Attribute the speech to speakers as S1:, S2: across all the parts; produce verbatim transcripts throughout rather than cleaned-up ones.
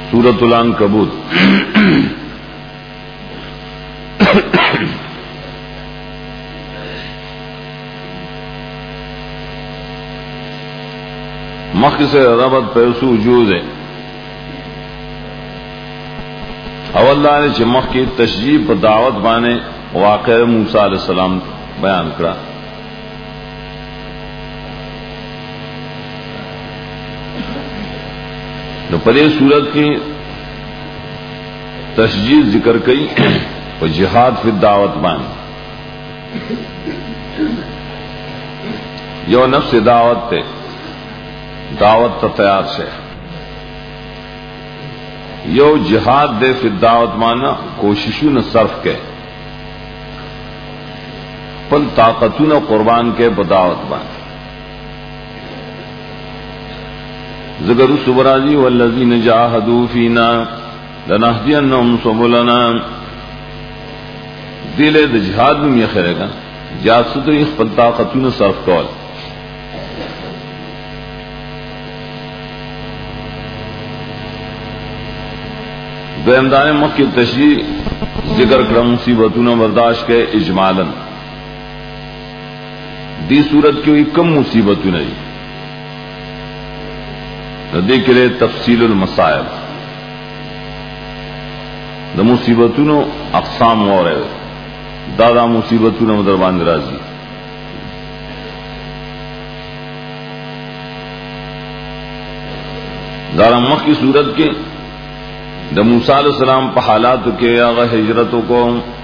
S1: سورۃ العنکبوت مخ سے ربط پیسو وجود ہے. اللہ نے چمخ کی تشجیع پر دعوت بانے واقع موسیٰ علیہ السلام بیان کرا. تو پدے صورت کی تشجیع ذکر کئی اور جہاد فی دعوت بانے یو نفس دعوت تے دعوت تا تیار سے یو جہاد دے فی دعوت مانا کوششوں نہ صرف کے پل طاقتوں نہ قربان کے بدعوت بانے ذکر سبرازی والذین جاہدوا فینا لنہدینہم سبلنا دلے دا جہاد میں یہ خیرے گا جہاد سے تو یہ پل طاقتوں نہ صرف کول دوامدان مخ کی تشریح ذکر کرم مصیبتوں برداشت کے اجمالاً دی صورت کی ہوئی کم مصیبتوں نہیں ندی کے لیے تفصیل المصائب دا مصیبتوں اقسام اور ہے دادا مصیبتوں دربان راضی دارا مخ کی صورت کے دا موسیٰ علیہ السلام پہ حالات کے آغا ہجرتوں کو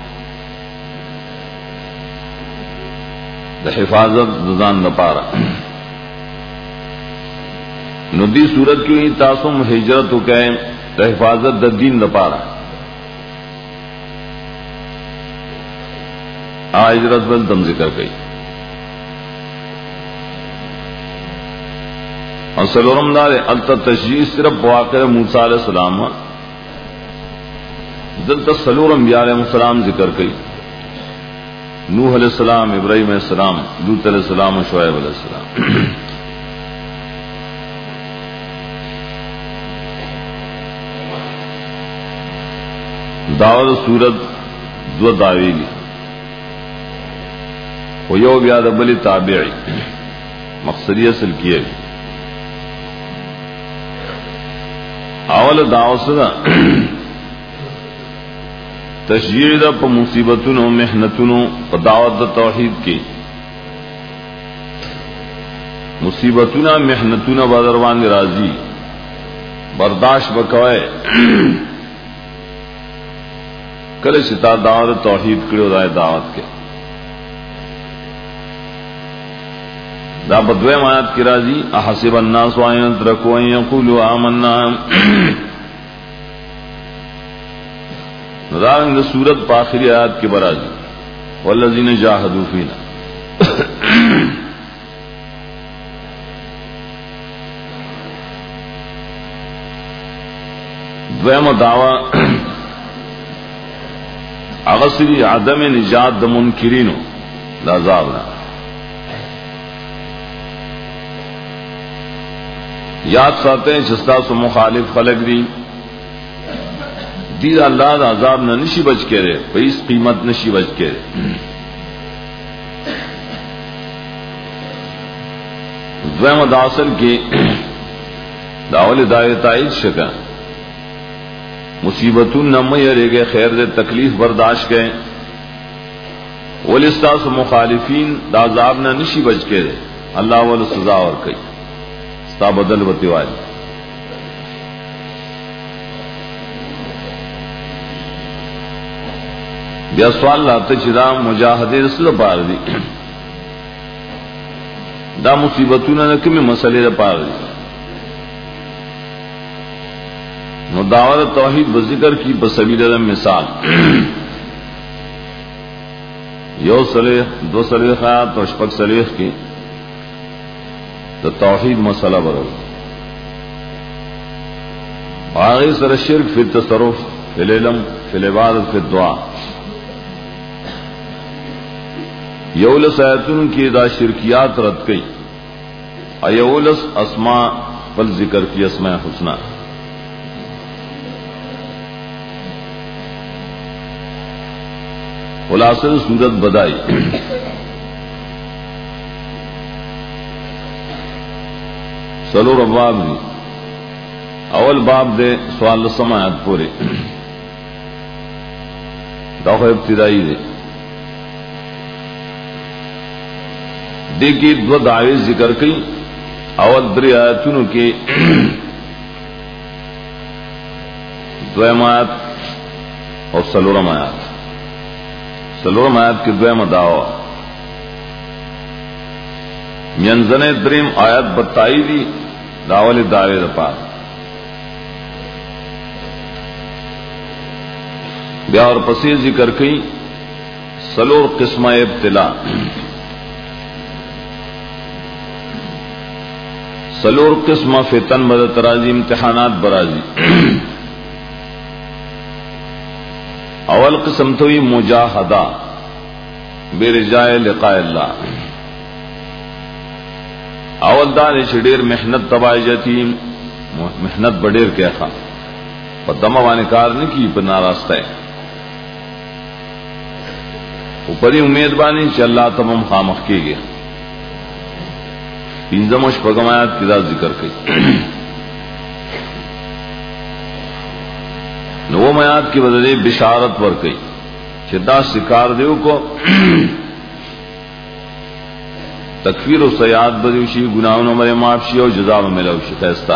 S1: دا حفاظت دزان دا پارا ندی صورت کی تاسم ہجرتوں کے دا حفاظت دا دین دا پارا آ ہجرت بل تم ذکر گئی اور سلورم دار التا تشریح صرف واقع موسیٰ علیہ السلام دلتا سلور انبیاء علیہ السلام ذکر کئی نوح علیہ السلام ابراہیم علیہ السلام لوط علیہ السلام و شعیب علیہ السلام. دعوت سورت دو دعوی لی و یو بیاد بلی تابعی مقصدی اصل کیے اول دعوت سدا تشجیع دا پا مصیبتوں محنتوں پا دعوت دا توحید کی مصیبتوں محنتوں بدروان راضی برداشت بکوئے کل ستا دعوت توحید کرو دائے دعوت کے دا بدوے آیات کی راضی احسب الناس ان يتركوا ان يقولوا آمنا رنگ سورت پاخری آیات کے برازی والذین جاہدوا فینا دویم دعوی اغسری عدم نجات دا منکرینو دا عذابنا یاد ساتے ہیں چستا سو مخالف خلق دی دید اللہ دا عذاب نہ نشی بچ کے رہے پیس قیمت نشی بچ کے رہے دویم داصل کی داول دائے تائید شکا مصیبتوں نمی رہ گئے خیر دے تکلیف برداشت گئے ولستاس مخالفین دا عذاب نہ نشی بچ کے رہے اللہ والا سزا اور کئی ستا بدل بتی والی بیا سوال لاتے چدا مجاہدے رسل پار دی دا مصیبتوں نے کمی مسئلے دا پار دی نو دعوت توحید بذکر کی بسبیل دا مثال یو صلیح دو صلیح خیات و شپک صلیح کی دا توحید مسئلہ برو آغی سر شرک فی التصرف فی العلم فی العبادت فی الدعا یولس آیتن کی دا شرکیات رد کئی ایولس اسماء پل ذکر کی اسماء حسنہ خلاصہ صورت بدائی. سلور ابواب دی اول باب دے سوال سماعت پورے داخل ابتدائی دے دیکھی دو دعوی ذکر کی. اول دری آیتونو کے دویم آیت اور سلورم آیت. سلورم آیت کی دویم دعوی ینزن دریم آیت بتائی دی داول دعوی دپار. بیا اور پسی ذکر کی سلور قسمہ ابتلا. سلور قسمہ فتن مدد ترازی امتحانات برازی. اول قسم توی مجاہدہ برجائے لقاء اللہ. اول دار چڑیر محنت تبائی جاتی محنت بڑیر کیا خواہ پدمہ وانے کار نہیں کی پر ناراستہ ہے اوپری امید بانی چا اللہ تمام خامخ کی گیا. پینزم و شپگم آیات کی ذات ذکر کی. نوم آیات کی بدلے بشارت ور کی چدا سکار دیو کو تکفیر و سیاد بدیوشی گناہوں نمبر معافشی اور جزا میں ملوشی خیستا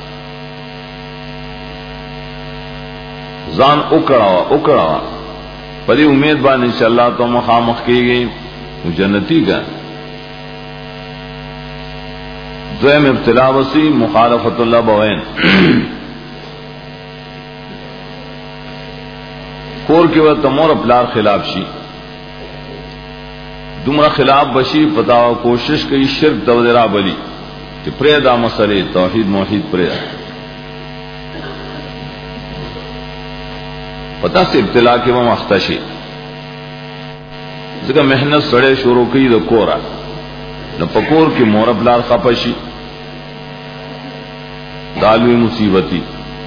S1: زان اکڑاوا اکڑاوا پری امید بان انشاءاللہ تو مخامخ کی گئی جنتی کا. دویم ابتلا وسی مخالفت اللہ بوین کور کی وقت مور اپلار خلاف شی دمرا خلاف بشی پتا کوشش کی شرک دوزرا بلی کہ پریدا مسئلے توحید موحید پریدا پتا سے ابتلا کے وہ مختشی ذکر محنت سڑے شروع کی دو کورا نہ پکور کی مورب لار خپشی دالوی مصیبتی.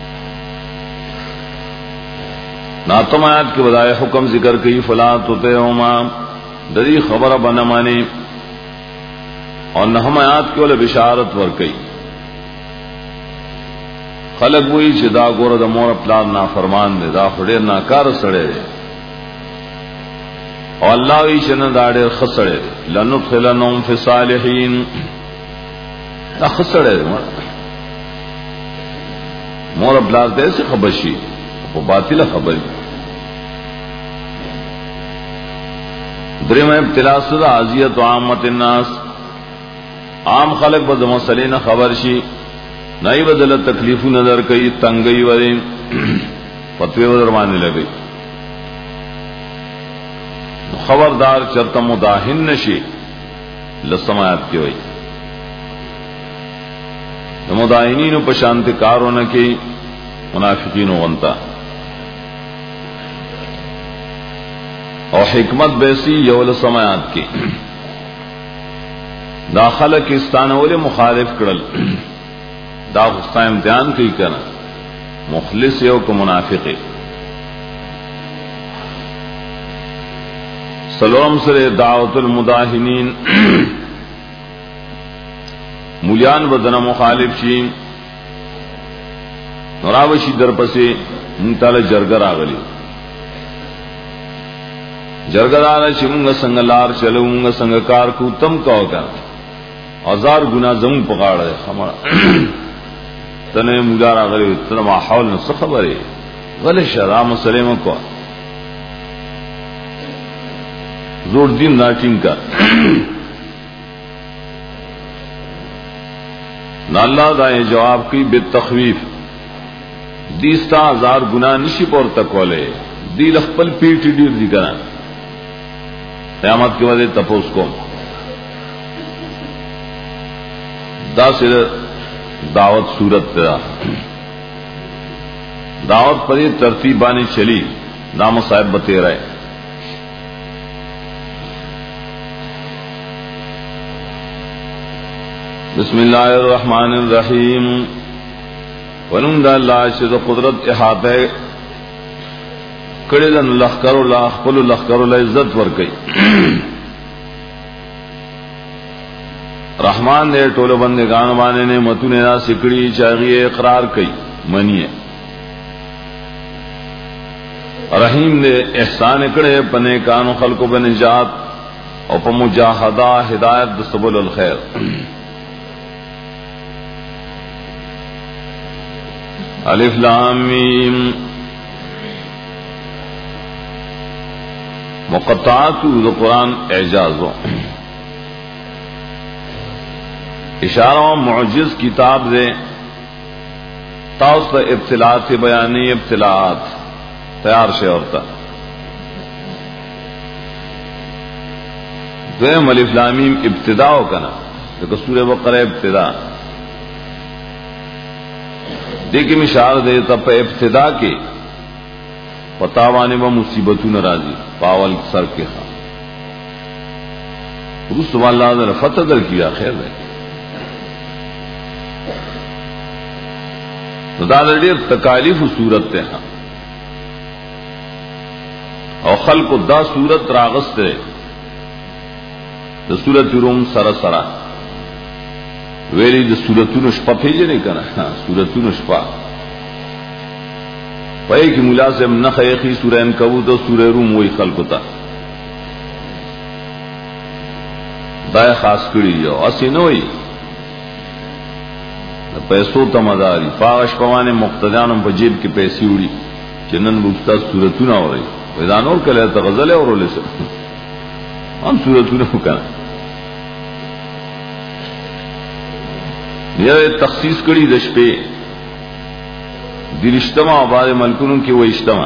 S1: ناتم آیات کے بدائے حکم ذکر کی فلا تطیعہما دری خبر بنمانی اور نہم آیات کے والے بشارت ور کئی خلق وئی چھ دا گور دا مور پلار نا فرمان دے دا خڑیر ناکار سڑے دے اور اللہ وی چھ دا دیر خسڑے دے لندخلنہم فی صالحین دا خسڑے دے مور پلار دے سے خبشی وہ باطل خبری. درم ابتلا صدا عزیت و عامت الناس عام خلق بد مسئلین خبر شی نئی بدل تکلیف نظر کئی تنگئی ورے فتوی ودر مانے لگئی. خبردار چرتا مداہن نشی لسمایات کی وئی مداہنین پشانت کاروں نہ کی منافقین غنتا اور حکمت بیسی یول سمایات کی داخل کستان والے مخالف کرل دا غصہ امتحان کی کرنا مخلص یو کو منافق. سلام سر دعوت المداہنین مولیان بدن مخالف شی نراوشی در پسے منتال جرگر آگلی جرگر آنا چی منگا سنگ لار چلو منگا سنگ کار کو تم کہو کر ہزار گنا زمون پکاڑ دے ہمارا تنے مولار آگلی تنے ماحول نسا خبر ہے غلی شرام سلیم کو زور دین ناٹین کا ناللہ دائیں جواب کی بے تخویف دیستا ہزار گناہ نشی پور تکولے دی لخپل پیٹی دیر دی کرن قیامت کی وجہ تپوس کو دا سر دعوت صورت تیرا دعوت پر یہ ترتیبانی چلی نام صاحب بتے رہے. بسم اللہ الرحمن الرحیم ونم دا اللہ شد قدرت احاطہ کړي دن لخر الله خپل لخر الله عزت ور کوي رحمان دے ټولو بندگان باندې نعمتونه را سکړي چاغي اقرار کوي منی رحیم دے احسان کړي پنے کانو خلقو بنجات او په مجاهده هدایت د سبل الخير الف لام میم مقطعات د قرآن اعجازو اشارہ و معجز کتاب دے تاؤس ابتلاعات بیانی ابتلاعات تیار سے ہوتا دویم الف لام میم ابتدا ہو کنا دیکھو سورہ بقرہ ابتدا دیکھ اشارہ دے تب ابتدا کے پتاوانے و مصیبتوں ناراضی پاول سر کے خان رسول اللہ نے فتح در کیا خیر ہے دا ډېر تکالیف صورت ته او خلق دا صورت راغسته د صورت روم سره سره ویلي د صورتونو شپه پیژنې کنه صورتونو شپه پای کی ملازم نه خیخي سورہ عنکبوت او سورہ روم وای خلق ته دا خاص کړی یو اسی نه وای پیسو تمداری پاغش پوانے مقتدیانم په جیب کې پیسې وړي چې نن به استاد صورتونه اوري ویدان اور کله ته غزل اورول سره هم صورتونه وکړه یې تخصیص کړي د شپې درشتما بعد ملکونو کې و اجتماع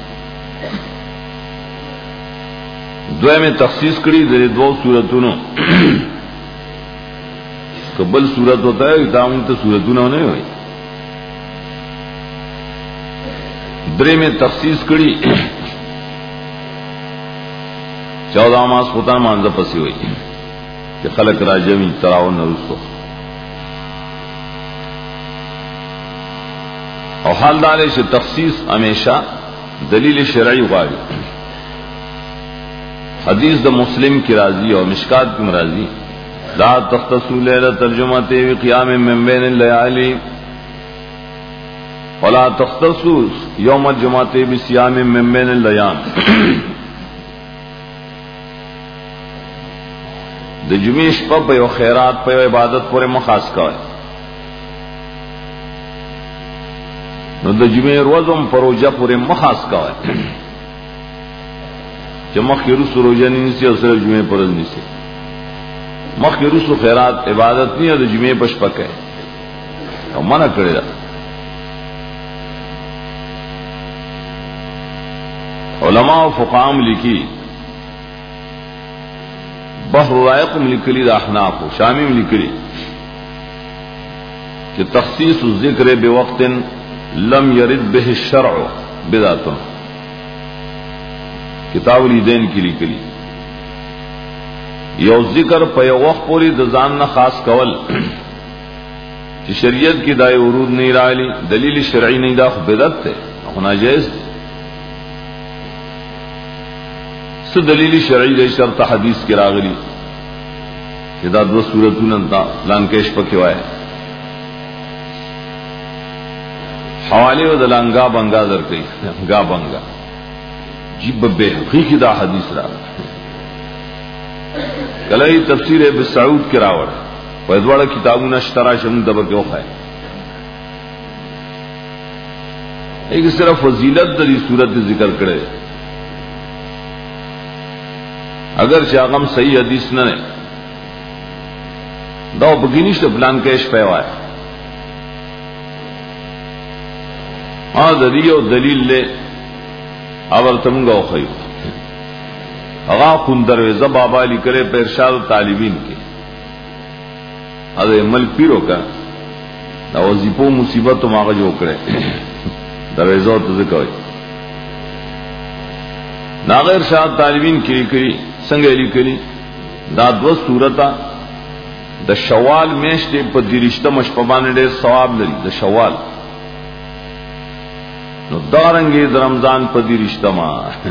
S1: دوی میں تخصیص کړي د دوه صورتونو قبل صورت ہوتا ہے دامن تو صورتونه نه وي درې میں تخصیص کړي چودہ ماس ہوتا مانځه پسې وي چې خلق راجمي تراو نه رسو او حال دار ہے تخصیص ہمیشہ دلیل شرعی غواړي حدیث د مسلم کی راضی اور مشکات کی مرضی لا تختصوا ليلة الجمعة بقيام من بين الليالي ولا تختصوا يوم الجمعة بصيام من بين الايام د جمعې شپه په یو خیرات په یو عبادت پورې مخاص کوي نو د جمعې ورځم پروژه پورې مخاص کوي چې مخکې رسو روزه نه نيسي او سره جمعې پرځ نيسي مخکې رسو خیرات عبادت نه د جمعې پښ پکې او منع کړی دا علماء او فقام لیکي بحر رائقم لکلی دا احناف شامیم لکلی کہ تخصیص الذکر بوقت لم يرد به الشرع بدعت کتاب العیدین کی لکلی یو ذکر په یو وخت پوری د ځان نه خاص کول چې شریعت کی دای ورود نه رالی دلیل شرعی نه دا خو بدعت ده خو ناجیز ده څه دلیل شرعی د شرط حدیث کی راغلی چې دا دو سورتونه دا لانکیش پکې وای حواله د لانګا بنگا درکې گا بنگا جیب به حقیقی دا حدیث راغلی کله تفسیر ابن سعود کی راوړ په دواړه کتابونو اشترا شم دبر کې وخای ایک صرف فضیلت د دې صورت ذکر کړي اگر شاغم صحیح حدیث نہ ہے دا بگینیش تو پلان کیش پیوا ہے ہاں دلیل دلیل لے اور تمگا خیو اغا کندرویزہ بابا علی کرے پہ ارشاد و طالبین کے ارے ملک پیرو کا دا وظیفو مصیبت تو ماغا جو کرے درویزہ تو ذکر ناغ ارشاد طالبین کی کری څنګه لیکلي دا دو سورتا د شوال میاشتې په درشته مشپبان ډېر ثواب لري د شوال نو دارنگی در رمضان پدی رشتہ ما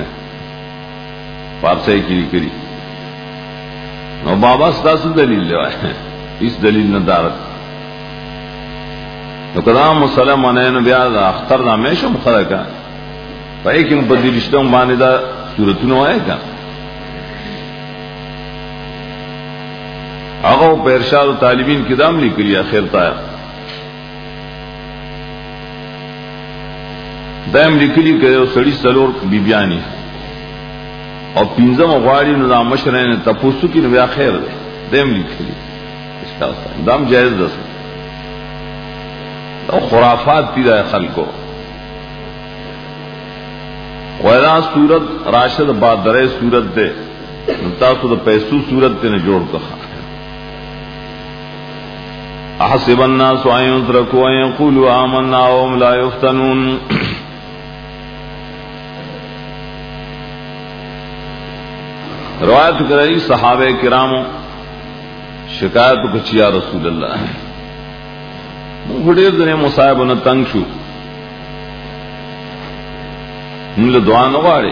S1: پارسے کی لکری نو بابا ستاس دلیل لے اس دلیل نہ دارت نو کدام مسلم انین بیا دا اختر دا ہمیشہ مخرکا پای کیم پدی رشتہ باندې دا صورتونو آئے گا آغا پہ ارشاد طالبین کی دام لکلی آخر تایا دائم لکلی کہ سڑی سلور بیبیانی اور پینزم غواری نظام مشرین تپوسو کی نبی آخر دے دائم لکلی دام جائز دس خرافات پیدا ہے خلقو ویدا صورت راشد بادرے صورت دے تاسو دا پیسو صورت دے نے جوڑ کخا احسب الناس ان يتركوا ان يقولوا آمنا وهم لا يفتنون روایت کرائی صحابہ کراموں شکایت کچھ یا رسول اللہ بڑے دنے مصائب نہ تنگ شو مل دعا نواڑے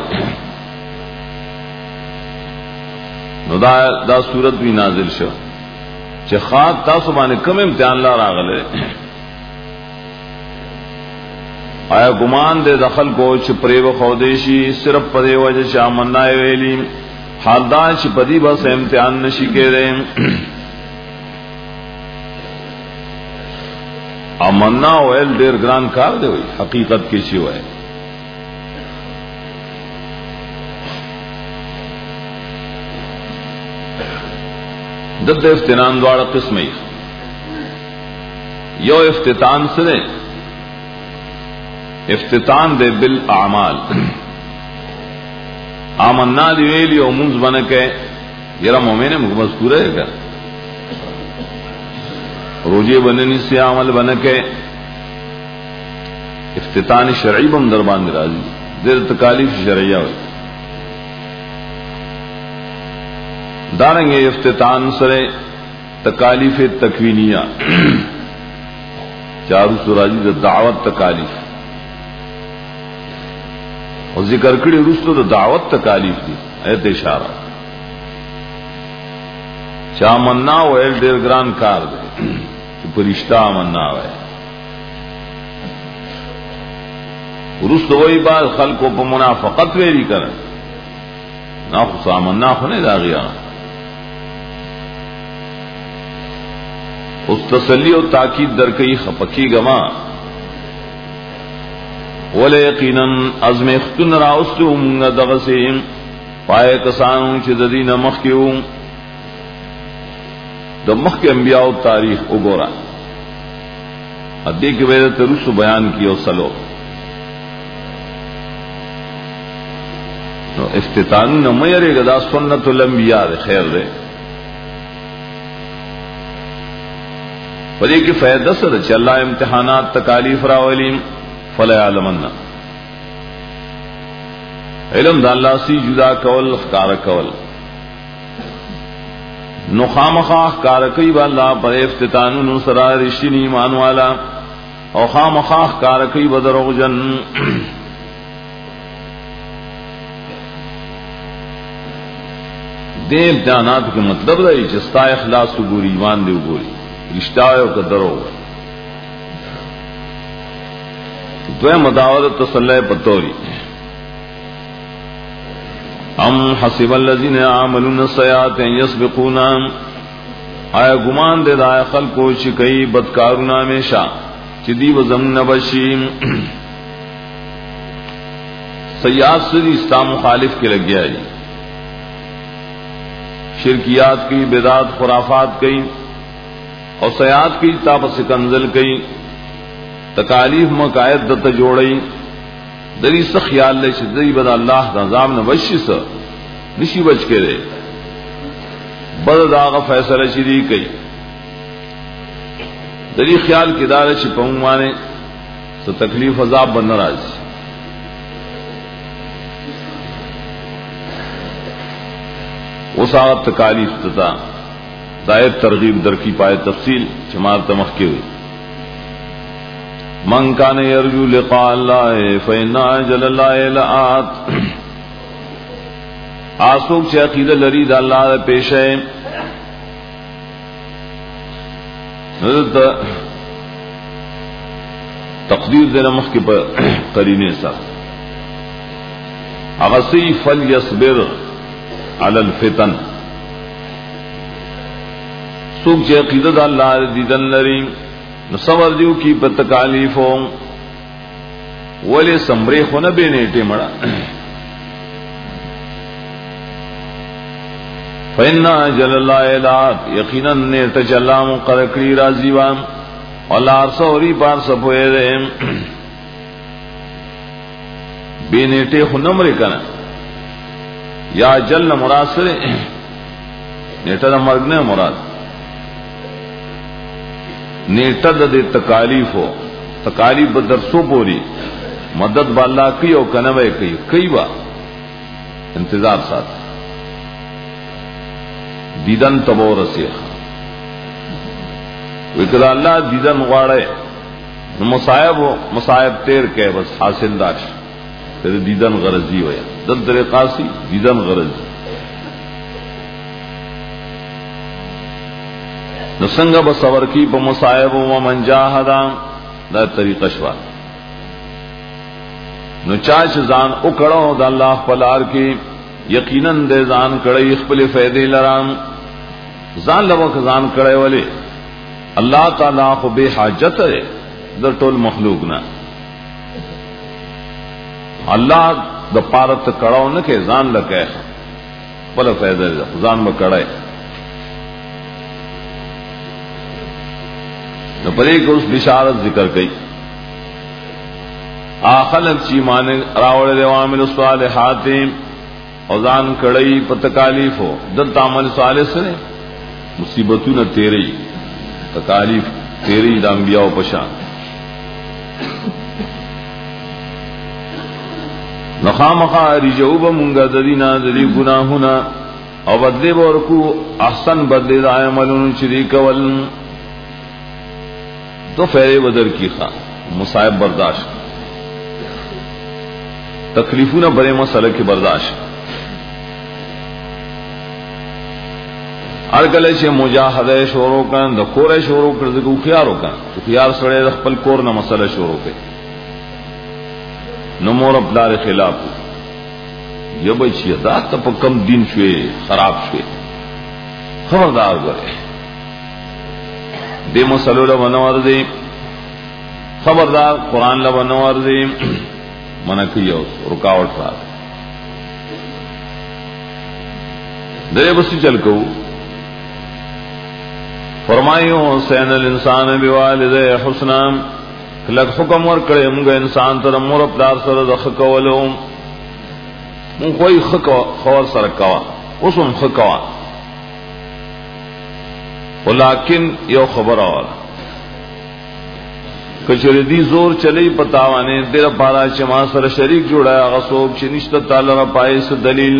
S1: نو دا دا صورت بھی نازل شو چه خاک تاسو باندې کم امتحان لا راغله آیا ګمان دې دخل کو چې پریو خودیشي صرف پدې وجه چې امنا ویلی حال دا چې پدی بس امتحان نشي کېره امنا ویل ډیر ګران کار دی وي حقیقت کې شی وای دد افتتان دوارا قسمی یو افتتان سرے افتتان دے بالاعمال آمنا دی ویلی او منز بنکے یرا مومین مذکور ہے گا روجے بننی سے عمل بنکے افتتان شرعی بم دربان درازی دیر تکالیف شرعیہ ہوئی دارنگے افتتان سرے تکالیف تکوینیہ چارو سراجی دا دعوت تکالیف اور ذکر کڑی رسل دا دعوت تکالیف دی ایت اشارہ چاہ مننا ویل دیر گران کار دے چو پرشتہ مننا ویل رسل وہی بات خلقوں پا منافقت ویلی کرن نا خصا مننا خنے دا غیاں اس تسلی و تاکید در کئی خپکی گما ولی یقیناً عزم اختن راستو منگا دغسیم پائے کسانوں چی ددین مخ کیوں دا مخ کے انبیاء و تاریخ اگورا ادی کے ویدت رسو بیان کیو سلو افتتانو نمیرے گدا سنت الانبیاء دے خیر دے ولی کی فائدہ سر چ اللہ امتحانات تکالیف راولیم فلا یعلمن علم دا اللہ سی جدا کول خکار کول نو خامخا خکار کئی با اللہ پر افتتانو نو سرا رشتین ایمان والا او خامخا خکار کئی با دروغ جن دے امتحانات کے مطلب رہی چستا اخلاص کو گوری ایمان دے گوری رشتہ کا درو دوے مداوت تسلی پتوری ام حسب الذین عملون السیئات ان یسبقونا آیا گمان دے دائے خلقو چکئی بدکارونا ہمیشہ چدی و زمن بشیم سیئات سے اسلام مخالف کے لگ گیا جی شرکیات کی بدعات خرافات کی اور سیاد کی تاپس کنزل کی تکالیف مقاعد دت جوڑی دری سے خیال لے شدری بد اللہ نظام نے وشی سے نشی بچ کے دے بد داغ فیصلہ شری کئی دری خیال کی دار چھپوں مانے تو تکلیف عذاب بن ناراض وہ ساغت تکالیف تتا دائر ترغیب در کی پائے تفصیل چمار تمخ کے ہوئی من کان یرجو لقاء اللہ فإن أجل اللہ لآت. آسوک چه عقیدہ لری دا اللہ دا پیش ہے تقدیر دینا مخ کی قرینے سا اغسی فلیصبر علی الفتن. سوک چه عقیدہ دا اللہ دیدن لری نصور دیو کی پتکالیفوں ولی سمری خون بے نیٹے مڑا فإن أجل الله لآت. یقیناً نیٹ چلا مقرقری رازی وام اللہ عرصہ اوری پار سپوئے دے بے نیٹے خونم رکنا یا جل مراد سے نیٹا دا مرگ نے مراد نیٹا دا دے تکالیف ہو تکالیف بدر سو پوری مدد بالا کی او کنوے کی کئی با انتظار ساتھ دیدن تبو رسیخ وکر اللہ دیدن غاڑے مصائب ہو مصائب تیر کے بس حاصل داش تیرے دیدن غرضی ہویا دن طریقہ سی دیدن غرضی نسنگ بصور کی بمصائب و من جاہدا دا طریقہ شوا نو چاچ زان اکڑو دا اللہ پلار کی یقیناً دے زان کڑی اخبل فیدے لرام زان لوک زان کڑے والے اللہ تعالیٰ کو بے حاجت ہے در طول مخلوق نا اللہ دا پارت کڑاو نکے زان لکے بلا فیدے زان بکڑے نو پرے کو اس بشارت ذکر گئی آخلق چی مانے راوڑ دوامل الصالحات اوزان کڑئی پتکالیف ہو دل تعمل صالح سے مصیبتوں نہ تیری تکالیف تیری دا انبیاء و پشان نخامخا رجعوب منگا ددینا ددی گناہونا او بدلے بورکو احسن بدلے دا عملون شریک ول تو فیرے بدر کی خواہ مصائب برداشت تکلیفوں برے مسئلہ کی برداشت ارگلے سے مجاہدہ شورو کن دا کور شورو کر دکو خیارو کن تو خیار سڑے دا خپل کور نا مسئلہ شورو کے نمور اپلار خلاف یہ بچی دا تپ کم دین شوئے خراب شوئے خبردار گرے دے مسئلو لبنوار دے خبردار قرآن لبنوار دے منکی رکاوٹ رہا دے بسی چل کو فرمائیو حسین الانسان بوالدے حسنا لگ حکم ور کرے منگا انسان تر مور اپلار سر دخ کولو من کوئی خور سر کوا اسم خکوا ولیکن یو خبر آوالا کچھ دی زور چلی پتاوانے دیر پارا چما سر شریک جوڑایا غصوب چی نشتا تالا را پائیس دلیل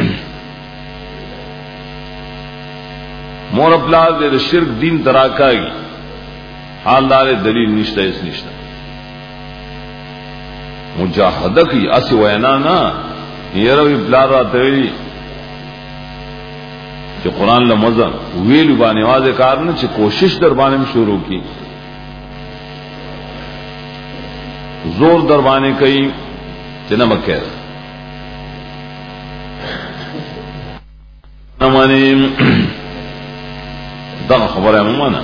S1: مور اپلار دیر شرک دین تراکا گی حال دار دلیل نشتا اس نشتا مجاہدہ کی اسی وینا نا یہ رو اپلار را تولی کہ قرآن لمزن ویلو بانے واضح کارنا چی کوشش در بانے میں شروع کی زور در بانے کئی چی نمک کہہ رہا نمانی دا خبر ہے ممانا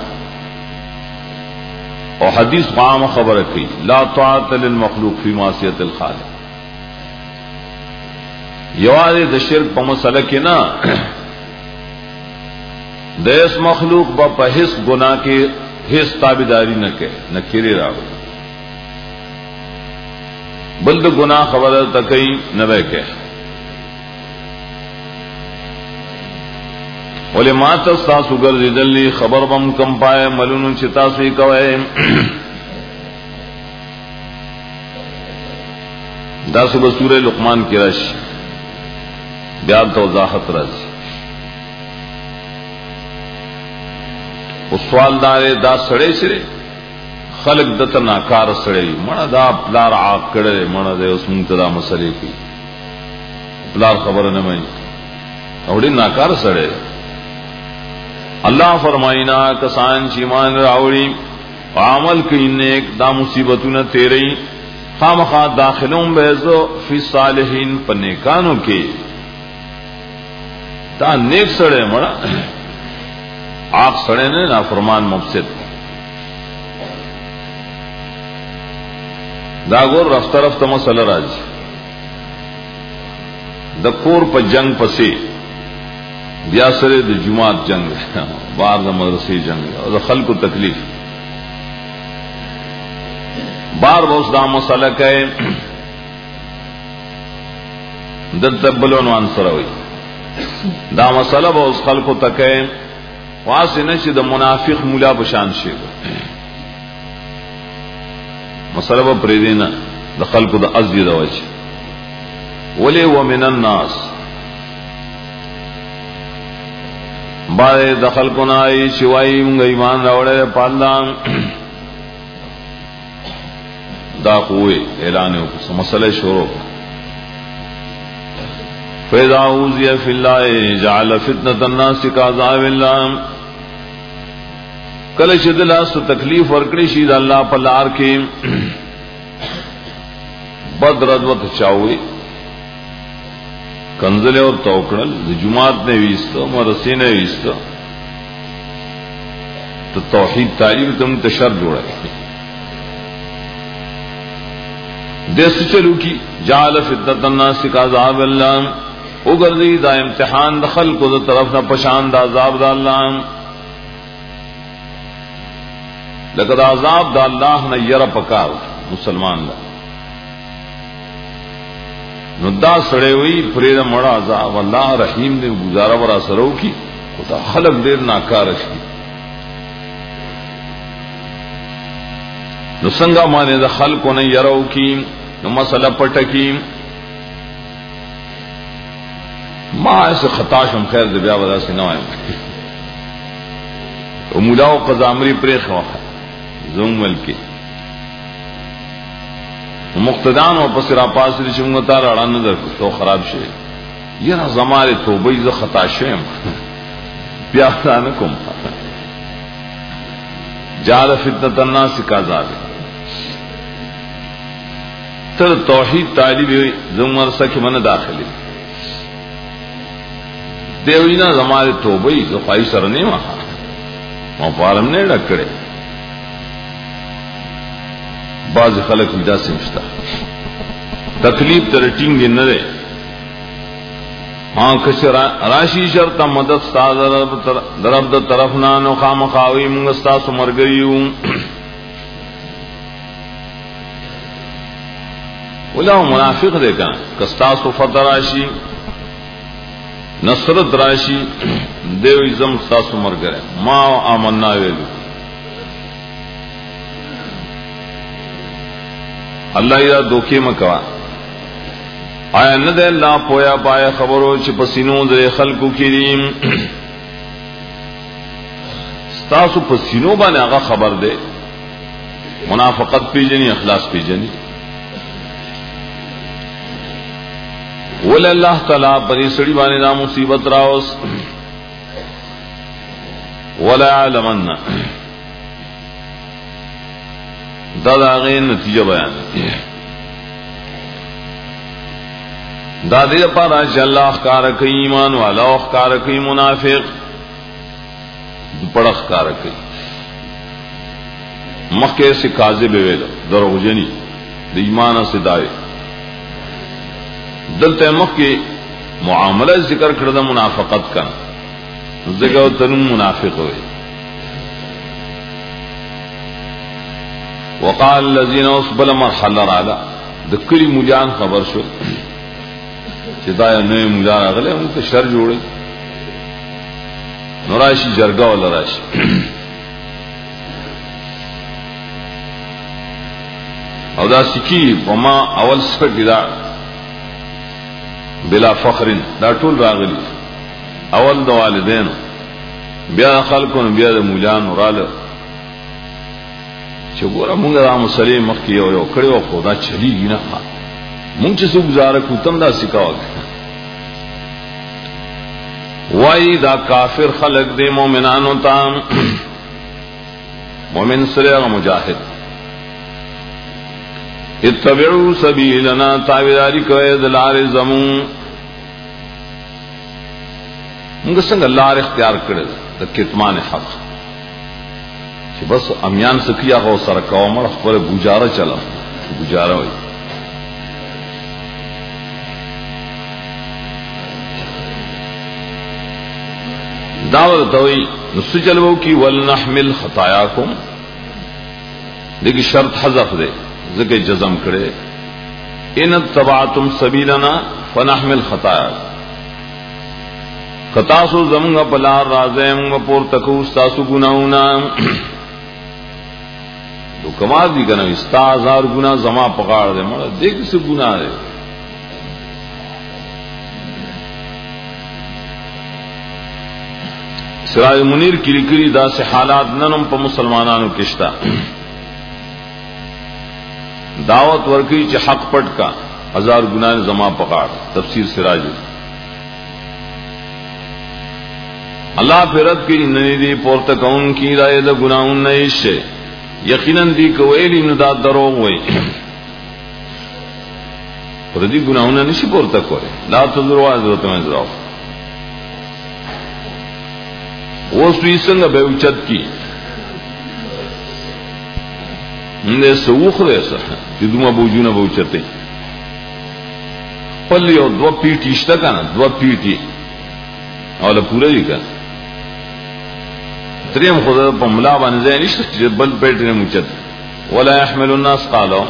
S1: اور حدیث قام خبر کی لا طاعت للمخلوق فی معصیت الخالق یوازے دا شرک پا مسئلہ کی نا دیس مخلوق با پا حس گناہ کے حس تابداری نہ کہ نہ کھیرے راو بلد گناہ خبر تکئی نہ بے کہ ولی مات استاسو گرزی دلی خبر بم کم پائے ملون چتاسوی کوئے دا صبح سورہ لقمان کی رش بیاد توضاحت رضی اس سوال دارے دا سڑے سرے خلق دته ناکار سړی مړه دا پلار عاق کړي مړه دې اوس مونږ ته دا مسلې کوي پلار خبره نه مانی او دې ناکار سړی. اللہ فرمائنا کسان چې ایمان راوړي عمل کوي نیک دا مصیبتونه تیري خامخا داخلون بیزو فی صالحین پنیکانو کې دا نیک سړی مړه عاق سړی نه نافرمان مفسد دا ګور رفته رفته مسله راځي د کور په جنگ پسې بیا سره د جماعت جنگ بار د مدرسې جنگ او د خلکو تکلیف بار بوس دا مسله کوي د تبلون انصر وي دا مسله بوس خلکو تکي واسنه چې د منافق مولا بشان شي مسله به پرې دینا د خلکو د ازدی د وجه ولی ومن الناس باندې د خلکو نه ای شوای موږ ایمان راوړل پاندان دا کوی اعلان وکړه مسله شروع فاذا اوذي في الله جعل فتنه الناس كعذاب الله کله چې د لاس تکلیف ورکړي شي د الله په لار کې بدرد وت چاوي کنزل اور توکړل د جمعات نه وېستو مرسي نه وېستو ته توحید تعلیم تم تشر جوړه دیس چلو کی جعل فتنة الناس كعذاب الله وګرځي دا امتحان د خلکو د طرف نه پشان د عذاب د الله لقد عذاب د الله نه ير پکار مسلمان لا نو دا سړی وی پرې د مړه عذاب الله رحیم دې گزاره ورا سره وکي خدا خلق ډیر ناکار شي نو څنګه باندې د خلکو نه يرو کی نو مسله پټکی ما اس خطا شم خیر دې بیا ودا سي نه وایم او مولا او قزامری پرې خو زوم ملکی مقتدان او پسرا پاسری چې موږ ته راړه نه درکو تو خراب شي یره زماره توبې ز خطا شیم بیا ځان کوم جعل فتنة الناس كعذاب تر توحید طالب زمر سکه من داخلي دیوینا زماره توبې ز خای سره نه ما ما فارم نه ډکړي بعض خلق ودا سمجھتا تکلیف تر ټینګ نه ده ہاں کشرا راشی شرط مدد استاد درب د طرف نه نو خامخاوي موږ استاد مرګیو ولا منافق دے کا کستا سو فتراشی نصرت راشی دیو ازم استاد مرګره ما آمنا ویلو اللہ یا دوکے مکوا آیا نہ دے اللہ پویا پایا خبرو چ پسینوں دے خلقو کریم ستاسو پسینوں باندې هغه خبر دے منافقت پیجنی اخلاص پیجنی ول اللہ تعالی بری سڑی باندې دا مصیبت راوس ولا علمن دا داغه نتیجه بیان دا دې لپاره چې الله ښکار کوي ایمان والا او ښکار کوي منافق پړخ ښکار کوي مکه سے کاذب ویل دروغجنی د ایمان صدای دلته مکه معاملہ ذکر کړه د منافقت کا ذکر تن منافق وي وقال الذين اصبل مرحله رالا د کلی مجان خبر شو چې دا نه مجان غله هم ته شر جوړي نوراشي جرګه ولا راشي او دا سکی وما اول سپک دا بلا فخر دا ټول راغلي اول د والدین بیا خلکو بیا د مجان رااله چې ګوره مونږ را مسلې مخکې یو یو کړی او خدا چلیږي نه مونږ چې څه گزاره کو تم دا سکاو وای دا کافر خلق دے مومنانو تام مومن سره مجاهد اتبعوا سبیلنا تابعداری کوي د لارې زمون موږ څنګه لار اختیار کړل د کتمان حق چې بس امیان سکیا غو سره کومه خپل گزاره چلا گزاره وای داور دوی نس چلو کی ولنحمل خطاياكم دیکھ شرط حذف دے ذکر جزم کرے ان تبعتم سبیلنا فنحمل خطاياكم خطاسو زمغا بلار رازم پور تکو استاسو گناونا دو کمال دی کنا استا ہزار گناہ زما پکاڑ دے مڑا دیکھ سے گناہ دے سراج منیر کی لکری دا سے حالات ننم پا مسلمانانو کشتا دعوت ورکی چی حق پٹ کا ہزار گناہ زما پکاڑ تفسیر سراج اللہ پہ رد کی ننی دی پورتکون کی رائے دا گناہون نیش شے یقیناً دی کوئیلی ندا دروغ ہوئی پر دی گناہون نیشی پورتک ہوئے لا تذروا حضرت میں ذراؤ وہ سوئی سنگ بے اچت کی اندے سوخ دے سا تدوما بوجونا بے اچتے پلی اور دو پیٹی اشتا کا نا دو پیٹی اولا پورا جی کا تریم خدا پا ملا بانزے نشتا بل پیٹنے مچت ولا يحمل الناس قالو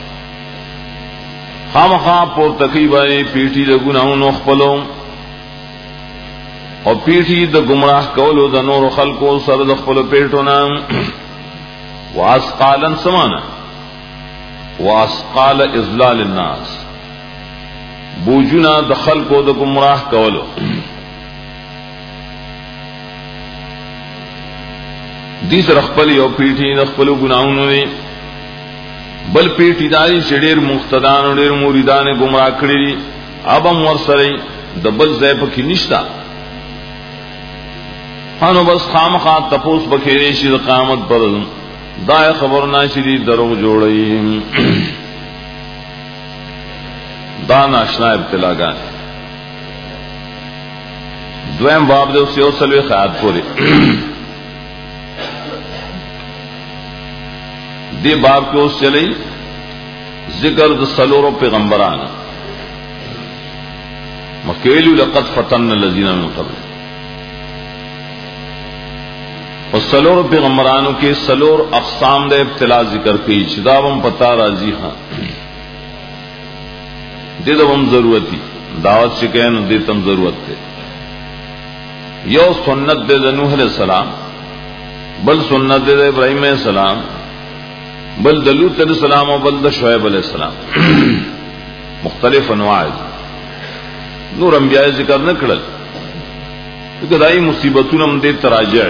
S1: خام خام پور تقیبانی پیٹی دا گناہون اخپلو اور پیٹھی د گمراہ کولو د نور خلقو سر د خپل پیټونا واسقالن سمانا واسقال اذلال الناس بوجنا د خلقو د گمراہ کولو دی سر خپل یو پیٹھی د خپل گناہونو وی بل پیٹھی داری چډیر مقتدان او ډیر مریدان گمراہ کړی اب هم ور سره د بل ځای په کې نشتا خانو بس خامخا تپوس بکھیرے شید قیامت پر دائے خبر ناشری دروغ جوڑئی دا ناشنا ابتلا گانے دویم باب دے اسی اوصلوی خیات پوری دی باب کے اس چلی ذکر دا سلور پیغمبران مکیلو لقد فتن الذین من قبل اور سلور پیغمبرانوں کے سلور اقسام دے ابتلا ذکر کی چداوم پتا راضی ہاں دے دوم ضرورتی دعوت شکین دیتم ضرورت تھے یو سنت دے نوح علیہ السلام بل سنت دے ابراہیم علیہ السلام بل دلوت علیہ السلام و بل شعیب علیہ السلام مختلف انواع نور انبیاء ذکر نہ کڑل کیونکہ دائی مصیبتون ہم دے تراجع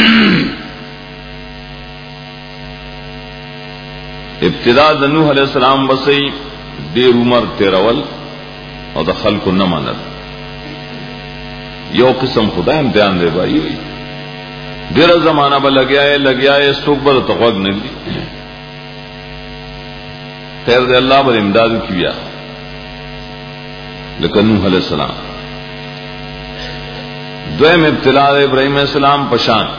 S1: ابتدا نوح علیہ السلام بسی دیر عمر تیرول اور دا خلق نہ ماند یو قسم خدا امتحان دے بھائی ہوئی دیر زمانہ با لگیا ہے لگیا ہے سوک بر تقوق نگلی خیر دے اللہ بر امداد کیا لیکن نوح علیہ السلام دویم ابتلا ابراہیم علیہ السلام پشان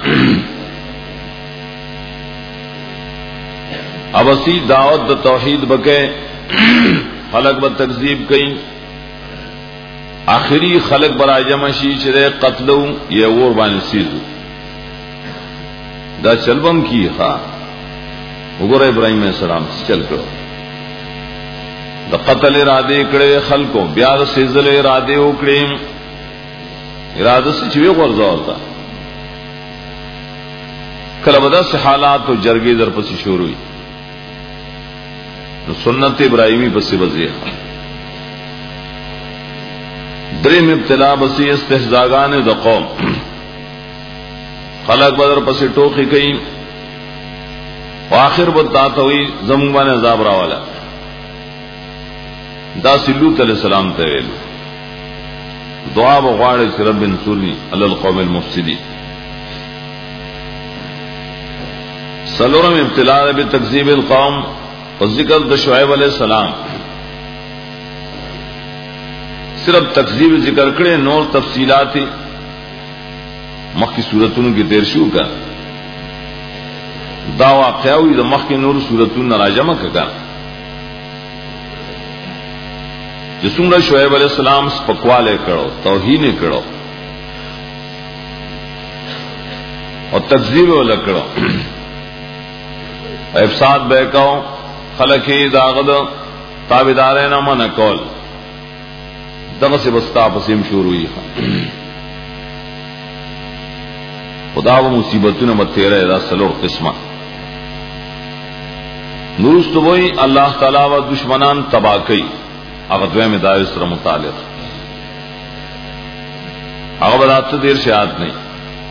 S1: اب اسی دعوت دا توحید بکے خلق با تکذیب کئی آخری خلق برا جمشی چرے قتلو یہ اور بانی سیزو دا چلبم کی خواہ اگر ابراہیم علیہ السلام چل کرو دا قتل ارادے کڑے خلقو بیاد سیزل ارادے اکڑے ارادہ سے چوئے غرضہ ہوتا کلبدہ سے حالات و جرگی در پسی شروع ہوئی سنت ابراہیمی پسی وزیح درم ابتلا بسی استحزاگان دا قوم خلق بدر پسی ٹوکی کئی آخر بتاتا ہوئی زمان عذاب راوالا دا سلوت علیہ السلام تیویل دعا بغوار چی رب انصرنی علی القوم المفسدین. سلورم ابتلاء بتکذیب القوم و ذکر دا شعیب علیہ السلام صرف تکذیب ذکر کرے نور تفصیلات مخ کی صورتوں کی دیر شو کا دا واقعہ ہوئی دا مخ کی نور صورتوں نراجمہ کا جسمرا شعیب علیہ السلام سپکوالے کرو توہین کرو اور تکذیب والا کرو افساد بہکاؤ خلقی داغد تابدارے نہ من کول دغ سے بستا پسیم شروع ہوئی خدا و مصیبتوں نے متیرہ دا سلور قسمہ نورست وہی اللہ تعالی و دشمنان تباہ کئی اغدوے میں دائر سر متعلق اغبرات دیر شہاد نہیں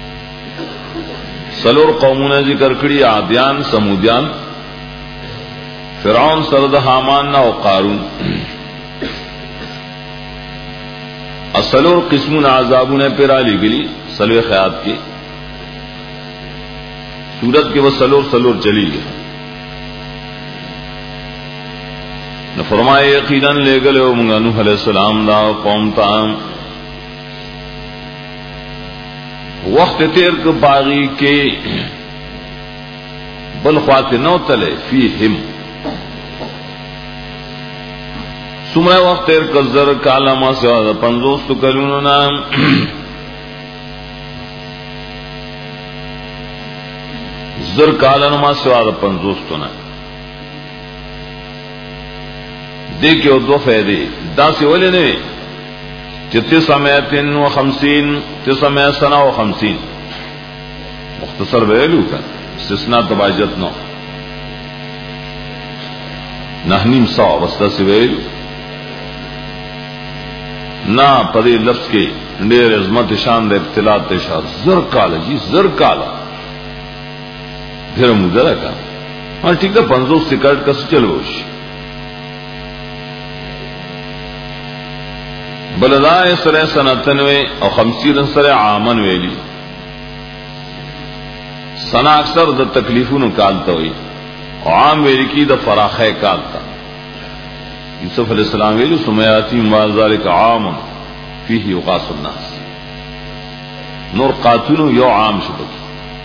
S1: سلور قوموں نے ذکر کری عادیان سمودیان فرعون سرد حامان و قارون سلور قسمون عذابوں نے پیرا لی گلی سلو خیات کی سورت کے وہ سلور سلور چلی گئی نہ فرمائے یقیناً لے گلے ہو منگا نوح علیہ السلام دا قوم تام وقت تیر کے باغی کے بلخوات نو تلے فی ہم سمرہ وقت تیر کزر کالما سے پنزوست کلونو نام زر کالما سے پنزوستو نام دیکھو دو فیدے دا سے ولی نے تسع میتن و خمسین تسع میسنا و خمسین مختصر بیلو کا استثناء تباجت نو نحنیم سو وسطہ سے بیلو نا پدی لفظ کے ڈیر عظمت شان دے ابتلاء تشار زر کالا جی زر کالا پھر مدرہ کا ہاں ٹھیک ہے پنزو سکرٹ کا چلوش بلدائے سر سنتنوے اور خمسین سر عامن ویلی سنا اکثر دا تکلیفوں نکالتا ہوئی اور عام ویلی کی دا فراخے کالتا یوسف علیہ السلام ویلو سمیاتی مازارک عام فیہ یقاس الناس نور قاتونو یو عام شبکی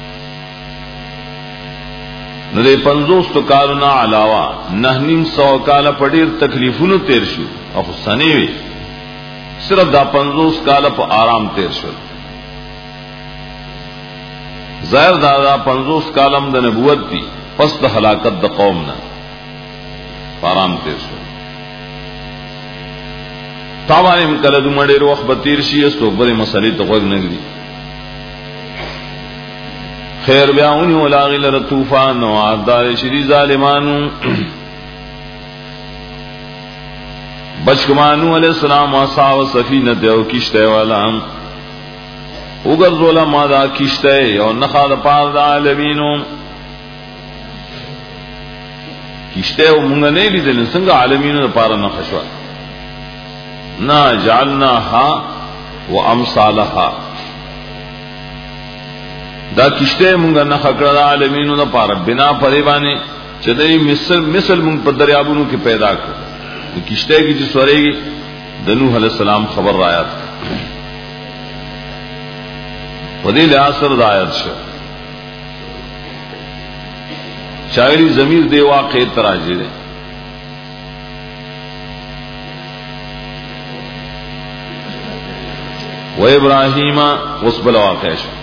S1: ندے پنزوست کالنا علاوہ نہنیم سو کالا پڑیر تکلیفوں تیر شو اور سنیوی صرف دا پنزوس کالا پا آرام تیر شد ظاہر دا دا پنزوس کالم دا نبوت دی پس دا حلاکت دا قومنا پا آرام تیر شد تاوانی مکلدو مڈیر وقت بتیر شی اس تو بڑی مسئلی تو غگ نگری خیر بیاونی ولاغی لرطوفان و عدار شری ظالمانو بچکمانو علیہ السلام اصحاب سفینت او کشتے والا اگر زولا مادا کشتے او نخاد پار دا عالمینو کشتے او منگا نہیں لی دلن سنگا عالمینو دا پارا نخشوا نا جعلنا ہا و امثالہا دا کشتے منگا نخکر دا عالمینو دا پارا بنا پریبانے چدئی مثل مثل منگ پر دریابونو کی پیدا کر کشتے کی جو سورے گی دنوح علیہ السلام خبر رایت ودیل آسر دایت شا شاعری ضمیر دے واقع تراجی دے و ابراہیم وصبل واقع شا